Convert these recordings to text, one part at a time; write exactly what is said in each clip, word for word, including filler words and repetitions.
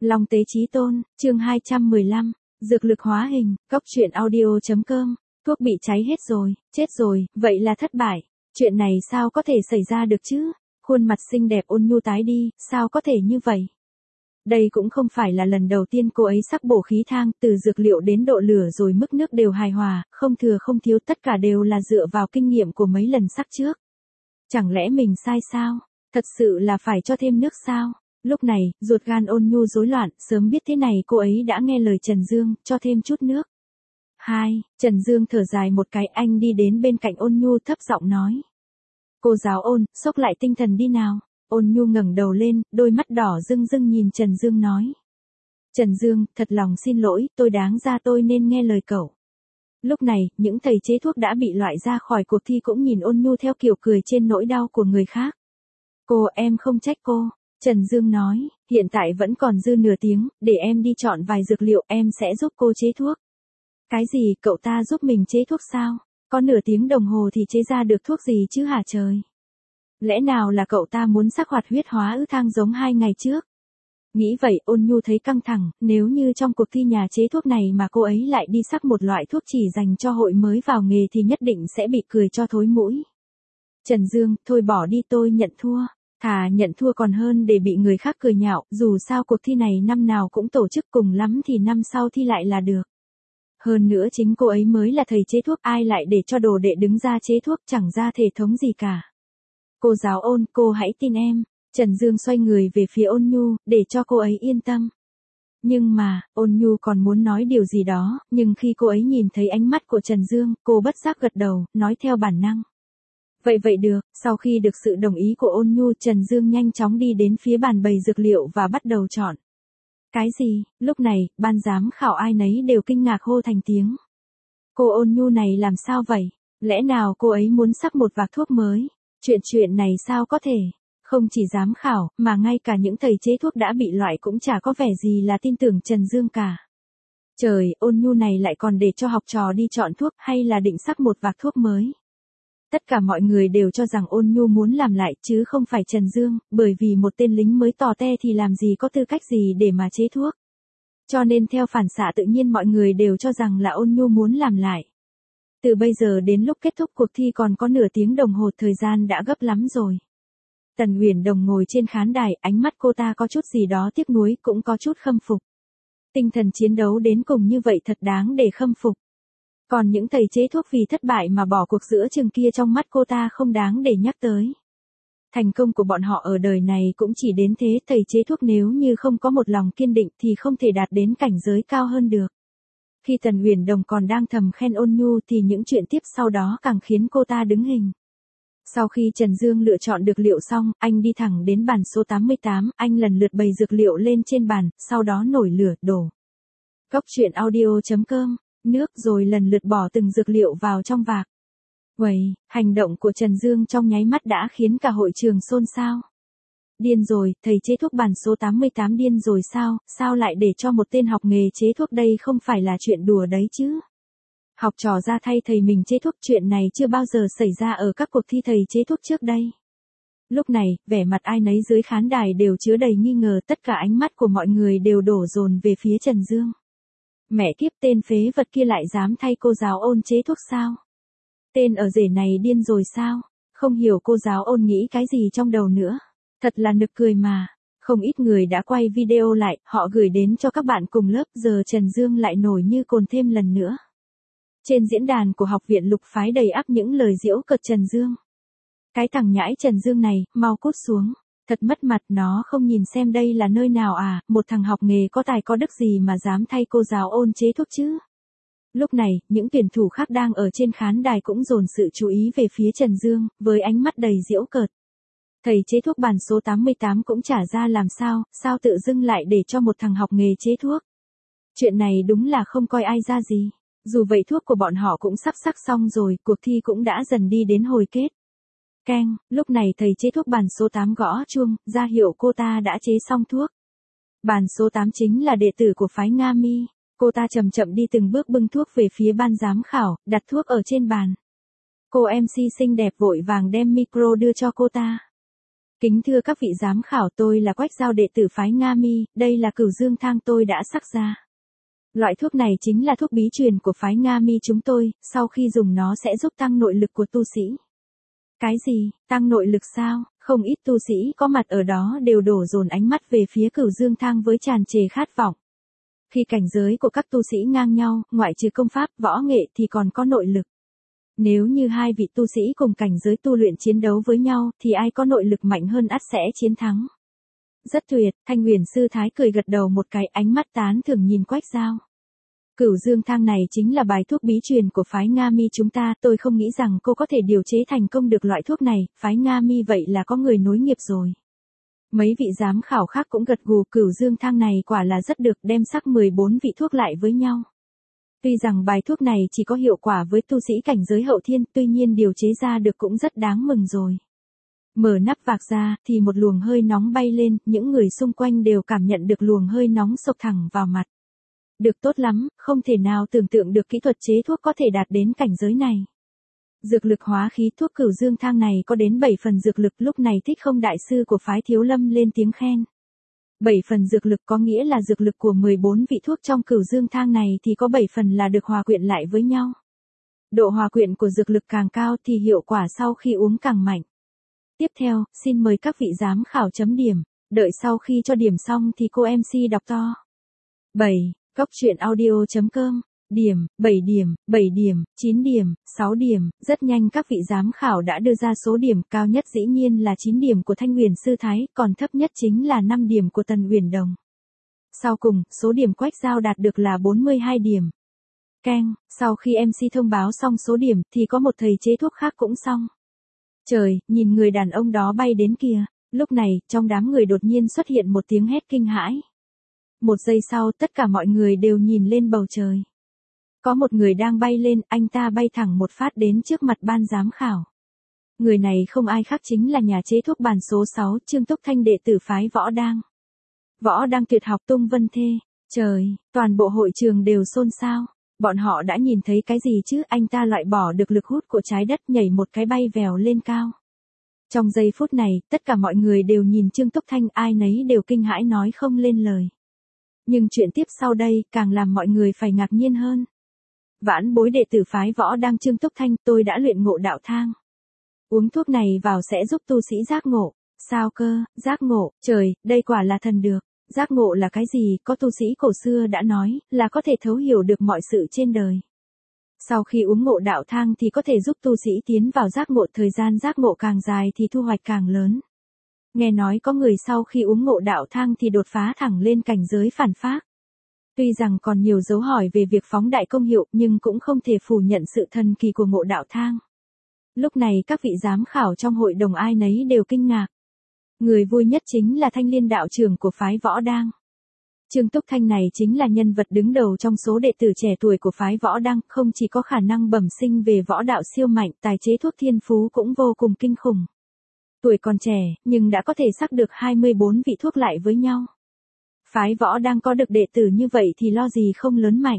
Long Tế Chí Tôn, chương hai trăm mười lăm, dược lực hóa hình, cóc truyện audio.com, thuốc bị cháy hết rồi, chết rồi, vậy là thất bại. Chuyện này sao có thể xảy ra được chứ? Khuôn mặt xinh đẹp ôn nhu tái đi, sao có thể như vậy? Đây cũng không phải là lần đầu tiên cô ấy sắc bổ khí thang, từ dược liệu đến độ lửa rồi mức nước đều hài hòa, không thừa không thiếu, tất cả đều là dựa vào kinh nghiệm của mấy lần sắc trước. Chẳng lẽ mình sai sao? Thật sự là phải cho thêm nước sao? Lúc này, ruột gan ôn nhu rối loạn, sớm biết thế này cô ấy đã nghe lời Trần Dương, cho thêm chút nước. Hai, Trần Dương thở dài một cái, anh đi đến bên cạnh ôn nhu thấp giọng nói. Cô giáo ôn, xốc lại tinh thần đi nào. Ôn nhu ngẩng đầu lên, đôi mắt đỏ rưng rưng nhìn Trần Dương nói. Trần Dương, thật lòng xin lỗi, tôi đáng ra tôi nên nghe lời cậu. Lúc này, những thầy chế thuốc đã bị loại ra khỏi cuộc thi cũng nhìn ôn nhu theo kiểu cười trên nỗi đau của người khác. Cô, em không trách cô. Trần Dương nói, hiện tại vẫn còn dư nửa tiếng, để em đi chọn vài dược liệu, em sẽ giúp cô chế thuốc. Cái gì, cậu ta giúp mình chế thuốc sao? Có nửa tiếng đồng hồ thì chế ra được thuốc gì chứ hả trời? Lẽ nào là cậu ta muốn sắc hoạt huyết hóa ứ thang giống hai ngày trước? Nghĩ vậy ôn nhu thấy căng thẳng, nếu như trong cuộc thi nhà chế thuốc này mà cô ấy lại đi sắc một loại thuốc chỉ dành cho hội mới vào nghề thì nhất định sẽ bị cười cho thối mũi. Trần Dương, thôi bỏ đi, tôi nhận thua. Thà nhận thua còn hơn để bị người khác cười nhạo, dù sao cuộc thi này năm nào cũng tổ chức, cùng lắm thì năm sau thi lại là được. Hơn nữa chính cô ấy mới là thầy chế thuốc, ai lại để cho đồ đệ đứng ra chế thuốc, chẳng ra thể thống gì cả. Cô giáo ôn, cô hãy tin em. Trần Dương xoay người về phía ôn nhu, để cho cô ấy yên tâm. Nhưng mà, ôn nhu còn muốn nói điều gì đó, nhưng khi cô ấy nhìn thấy ánh mắt của Trần Dương, cô bất giác gật đầu, nói theo bản năng. Vậy vậy được, sau khi được sự đồng ý của ôn nhu, Trần Dương nhanh chóng đi đến phía bàn bày dược liệu và bắt đầu chọn. Cái gì? Lúc này, ban giám khảo ai nấy đều kinh ngạc hô thành tiếng. Cô ôn nhu này làm sao vậy? Lẽ nào cô ấy muốn sắc một vạc thuốc mới? Chuyện chuyện này sao có thể? Không chỉ giám khảo, mà ngay cả những thầy chế thuốc đã bị loại cũng chả có vẻ gì là tin tưởng Trần Dương cả. Trời, ôn nhu này lại còn để cho học trò đi chọn thuốc, hay là định sắc một vạc thuốc mới? Tất cả mọi người đều cho rằng ôn nhu muốn làm lại chứ không phải Trần Dương, bởi vì một tên lính mới tò te thì làm gì có tư cách gì để mà chế thuốc. Cho nên theo phản xạ tự nhiên mọi người đều cho rằng là ôn nhu muốn làm lại. Từ bây giờ đến lúc kết thúc cuộc thi còn có nửa tiếng đồng hồ, thời gian đã gấp lắm rồi. Tần Uyển Đồng ngồi trên khán đài, ánh mắt cô ta có chút gì đó tiếc nuối, cũng có chút khâm phục. Tinh thần chiến đấu đến cùng như vậy thật đáng để khâm phục. Còn những thầy chế thuốc vì thất bại mà bỏ cuộc giữa chừng kia trong mắt cô ta không đáng để nhắc tới. Thành công của bọn họ ở đời này cũng chỉ đến thế, thầy chế thuốc nếu như không có một lòng kiên định thì không thể đạt đến cảnh giới cao hơn được. Khi Tần Uyển Đồng còn đang thầm khen ôn nhu thì những chuyện tiếp sau đó càng khiến cô ta đứng hình. Sau khi Trần Dương lựa chọn được liệu xong, anh đi thẳng đến bàn số tám mươi tám, anh lần lượt bày dược liệu lên trên bàn, sau đó nổi lửa, đổ. Cóc truyện audio.com, nước rồi lần lượt bỏ từng dược liệu vào trong vạc. Uầy, hành động của Trần Dương trong nháy mắt đã khiến cả hội trường xôn xao. Điên rồi, thầy chế thuốc bàn số tám mươi tám điên rồi sao, sao lại để cho một tên học nghề chế thuốc, đây không phải là chuyện đùa đấy chứ. Học trò ra thay thầy mình chế thuốc, chuyện này chưa bao giờ xảy ra ở các cuộc thi thầy chế thuốc trước đây. Lúc này, vẻ mặt ai nấy dưới khán đài đều chứa đầy nghi ngờ, tất cả ánh mắt của mọi người đều đổ dồn về phía Trần Dương. Mẹ kiếp, tên phế vật kia lại dám thay cô giáo ôn chế thuốc sao? Tên ở rể này điên rồi sao? Không hiểu cô giáo ôn nghĩ cái gì trong đầu nữa. Thật là nực cười mà. Không ít người đã quay video lại, họ gửi đến cho các bạn cùng lớp, giờ Trần Dương lại nổi như cồn thêm lần nữa. Trên diễn đàn của học viện Lục Phái đầy ắp những lời giễu cợt Trần Dương. Cái thằng nhãi Trần Dương này, mau cút xuống. Thật mất mặt, nó không nhìn xem đây là nơi nào à, một thằng học nghề có tài có đức gì mà dám thay cô giáo ôn chế thuốc chứ. Lúc này, những tuyển thủ khác đang ở trên khán đài cũng dồn sự chú ý về phía Trần Dương, với ánh mắt đầy giễu cợt. Thầy chế thuốc bàn số tám mươi tám cũng chả ra làm sao, sao tự dưng lại để cho một thằng học nghề chế thuốc. Chuyện này đúng là không coi ai ra gì. Dù vậy thuốc của bọn họ cũng sắp sắc xong rồi, cuộc thi cũng đã dần đi đến hồi kết. Keng, lúc này thầy chế thuốc bàn số tám gõ chuông, ra hiệu cô ta đã chế xong thuốc. Bàn số tám chính là đệ tử của phái Nga Mi. Cô ta chậm chậm đi từng bước bưng thuốc về phía ban giám khảo, đặt thuốc ở trên bàn. Cô em xê xinh đẹp vội vàng đem micro đưa cho cô ta. Kính thưa các vị giám khảo, tôi là Quách Giao, đệ tử phái Nga Mi, đây là cửu dương thang tôi đã sắc ra. Loại thuốc này chính là thuốc bí truyền của phái Nga Mi chúng tôi, sau khi dùng nó sẽ giúp tăng nội lực của tu sĩ. Cái gì, tăng nội lực sao? Không ít tu sĩ có mặt ở đó đều đổ dồn ánh mắt về phía cửu dương thang với tràn trề khát vọng. Khi cảnh giới của các tu sĩ ngang nhau, ngoại trừ công pháp, võ nghệ thì còn có nội lực. Nếu như hai vị tu sĩ cùng cảnh giới tu luyện chiến đấu với nhau, thì ai có nội lực mạnh hơn ắt sẽ chiến thắng. Rất tuyệt, Thanh Huyền sư thái cười gật đầu một cái, ánh mắt tán thưởng nhìn Quách Giao. Cửu dương thang này chính là bài thuốc bí truyền của phái Nga Mi chúng ta, tôi không nghĩ rằng cô có thể điều chế thành công được loại thuốc này, phái Nga Mi vậy là có người nối nghiệp rồi. Mấy vị giám khảo khác cũng gật gù, cửu dương thang này quả là rất được, đem sắc mười bốn vị thuốc lại với nhau. Tuy rằng bài thuốc này chỉ có hiệu quả với tu sĩ cảnh giới hậu thiên, tuy nhiên điều chế ra được cũng rất đáng mừng rồi. Mở nắp vạc ra, thì một luồng hơi nóng bay lên, những người xung quanh đều cảm nhận được luồng hơi nóng xộc thẳng vào mặt. Được, tốt lắm, không thể nào tưởng tượng được kỹ thuật chế thuốc có thể đạt đến cảnh giới này. Dược lực hóa khí, thuốc cửu dương thang này có đến bảy phần dược lực, lúc này Thích Không đại sư của phái Thiếu Lâm lên tiếng khen. bảy phần dược lực có nghĩa là dược lực của mười bốn vị thuốc trong cửu dương thang này thì có bảy phần là được hòa quyện lại với nhau. Độ hòa quyện của dược lực càng cao thì hiệu quả sau khi uống càng mạnh. Tiếp theo, xin mời các vị giám khảo chấm điểm, đợi sau khi cho điểm xong thì cô em xê đọc to. bảy. Cóc truyện audio chấm com. Điểm, bảy điểm, bảy điểm, chín điểm, sáu điểm, rất nhanh các vị giám khảo đã đưa ra số điểm, cao nhất dĩ nhiên là chín điểm của Thanh Huyền sư thái, còn thấp nhất chính là năm điểm của Tần Uyển Đồng. Sau cùng, số điểm Quách Giao đạt được là bốn mươi hai điểm. Keng, sau khi em xê thông báo xong số điểm thì có một thầy chế thuốc khác cũng xong. Trời, nhìn người đàn ông đó bay đến kìa. Lúc này, trong đám người đột nhiên xuất hiện một tiếng hét kinh hãi. Một giây sau, tất cả mọi người đều nhìn lên bầu trời. Có một người đang bay lên, anh ta bay thẳng một phát đến trước mặt ban giám khảo. Người này không ai khác chính là nhà chế thuốc bàn số sáu, Trương Túc Thanh, đệ tử phái Võ Đang. Võ Đang tuyệt học tung vân thê. Trời, toàn bộ hội trường đều xôn xao. Bọn họ đã nhìn thấy cái gì chứ, anh ta loại bỏ được lực hút của trái đất, nhảy một cái bay vèo lên cao. Trong giây phút này, tất cả mọi người đều nhìn Trương Túc Thanh, ai nấy đều kinh hãi nói không lên lời. Nhưng chuyện tiếp sau đây càng làm mọi người phải ngạc nhiên hơn. Vãn bối đệ tử phái Võ Đang Trương Túc Thanh, tôi đã luyện ngộ đạo thang. Uống thuốc này vào sẽ giúp tu sĩ giác ngộ. Sao cơ, giác ngộ, trời, đây quả là thần được. Giác ngộ là cái gì, có tu sĩ cổ xưa đã nói, là có thể thấu hiểu được mọi sự trên đời. Sau khi uống ngộ đạo thang thì có thể giúp tu sĩ tiến vào giác ngộ, thời gian giác ngộ càng dài thì thu hoạch càng lớn. Nghe nói có người sau khi uống ngộ đạo thang thì đột phá thẳng lên cảnh giới phản phác. Tuy rằng còn nhiều dấu hỏi về việc phóng đại công hiệu, nhưng cũng không thể phủ nhận sự thần kỳ của ngộ đạo thang. Lúc này các vị giám khảo trong hội đồng ai nấy đều kinh ngạc. Người vui nhất chính là Thanh Liên đạo trưởng của phái Võ Đang. Trương Túc Thanh này chính là nhân vật đứng đầu trong số đệ tử trẻ tuổi của phái Võ Đang, không chỉ có khả năng bẩm sinh về võ đạo siêu mạnh, tài chế thuốc thiên phú cũng vô cùng kinh khủng. Tuổi còn trẻ, nhưng đã có thể sắc được hai mươi bốn vị thuốc lại với nhau. Phái Võ Đang có được đệ tử như vậy thì lo gì không lớn mạnh.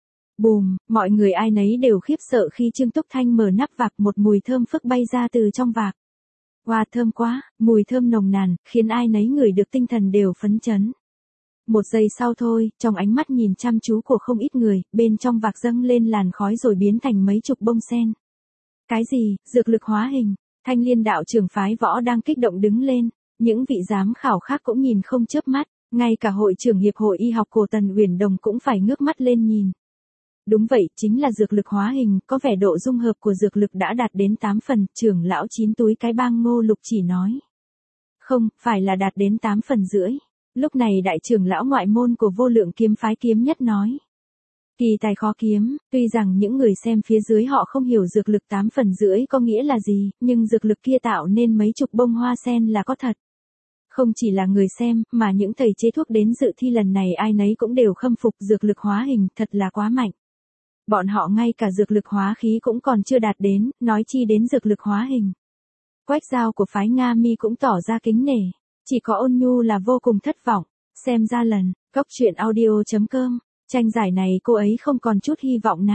Bùm, mọi người ai nấy đều khiếp sợ khi Trương Túc Thanh mở nắp vạc, một mùi thơm phức bay ra từ trong vạc. Wow, thơm quá, mùi thơm nồng nàn, khiến ai nấy ngửi được tinh thần đều phấn chấn. Một giây sau thôi, trong ánh mắt nhìn chăm chú của không ít người, bên trong vạc dâng lên làn khói rồi biến thành mấy chục bông sen. Cái gì, dược lực hóa hình? Thanh Liên đạo trưởng phái Võ Đang kích động đứng lên, những vị giám khảo khác cũng nhìn không chớp mắt, ngay cả hội trưởng hiệp hội y học cổ Tần Uyển Đồng cũng phải ngước mắt lên nhìn. Đúng vậy, chính là dược lực hóa hình, có vẻ độ dung hợp của dược lực đã đạt đến tám phần, trưởng lão chín túi cái bang Ngô Lục chỉ nói. Không, phải là đạt đến tám phần rưỡi. Lúc này đại trưởng lão ngoại môn của Vô Lượng kiếm phái Kiếm Nhất nói. Kỳ tài khó kiếm, tuy rằng những người xem phía dưới họ không hiểu dược lực tám phần rưỡi có nghĩa là gì, nhưng dược lực kia tạo nên mấy chục bông hoa sen là có thật. Không chỉ là người xem, mà những thầy chế thuốc đến dự thi lần này ai nấy cũng đều khâm phục dược lực hóa hình, thật là quá mạnh. Bọn họ ngay cả dược lực hóa khí cũng còn chưa đạt đến, nói chi đến dược lực hóa hình. Quách Giao của phái Nga Mi cũng tỏ ra kính nể, chỉ có Ôn Nhu là vô cùng thất vọng. Xem ra lần, cóc truyện audio chấm com, tranh giải này cô ấy không còn chút hy vọng nào.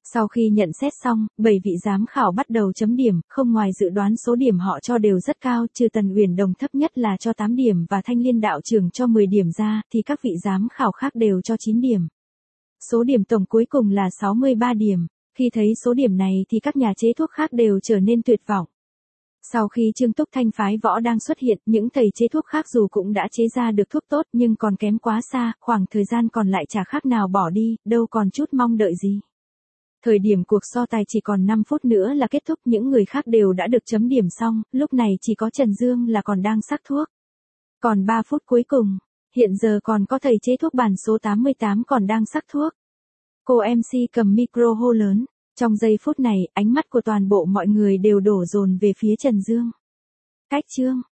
Sau khi nhận xét xong, bảy vị giám khảo bắt đầu chấm điểm, không ngoài dự đoán số điểm họ cho đều rất cao, trừ Tần Uyển Đồng thấp nhất là cho tám điểm và Thanh Liên đạo trưởng cho mười điểm ra, thì các vị giám khảo khác đều cho chín điểm. Số điểm tổng cuối cùng là sáu mươi ba điểm. Khi thấy số điểm này thì các nhà chế thuốc khác đều trở nên tuyệt vọng. Sau khi Trương Túc Thanh phái võ đang xuất hiện, những thầy chế thuốc khác dù cũng đã chế ra được thuốc tốt nhưng còn kém quá xa, khoảng thời gian còn lại chả khác nào bỏ đi, đâu còn chút mong đợi gì. Thời điểm cuộc so tài chỉ còn năm phút nữa là kết thúc, những người khác đều đã được chấm điểm xong, lúc này chỉ có Trần Dương là còn đang sắc thuốc. Còn ba phút cuối cùng, hiện giờ còn có thầy chế thuốc bản số tám mươi tám còn đang sắc thuốc. Cô em xê cầm micro hô lớn. Trong giây phút này, ánh mắt của toàn bộ mọi người đều đổ dồn về phía Trần Dương. Cách chương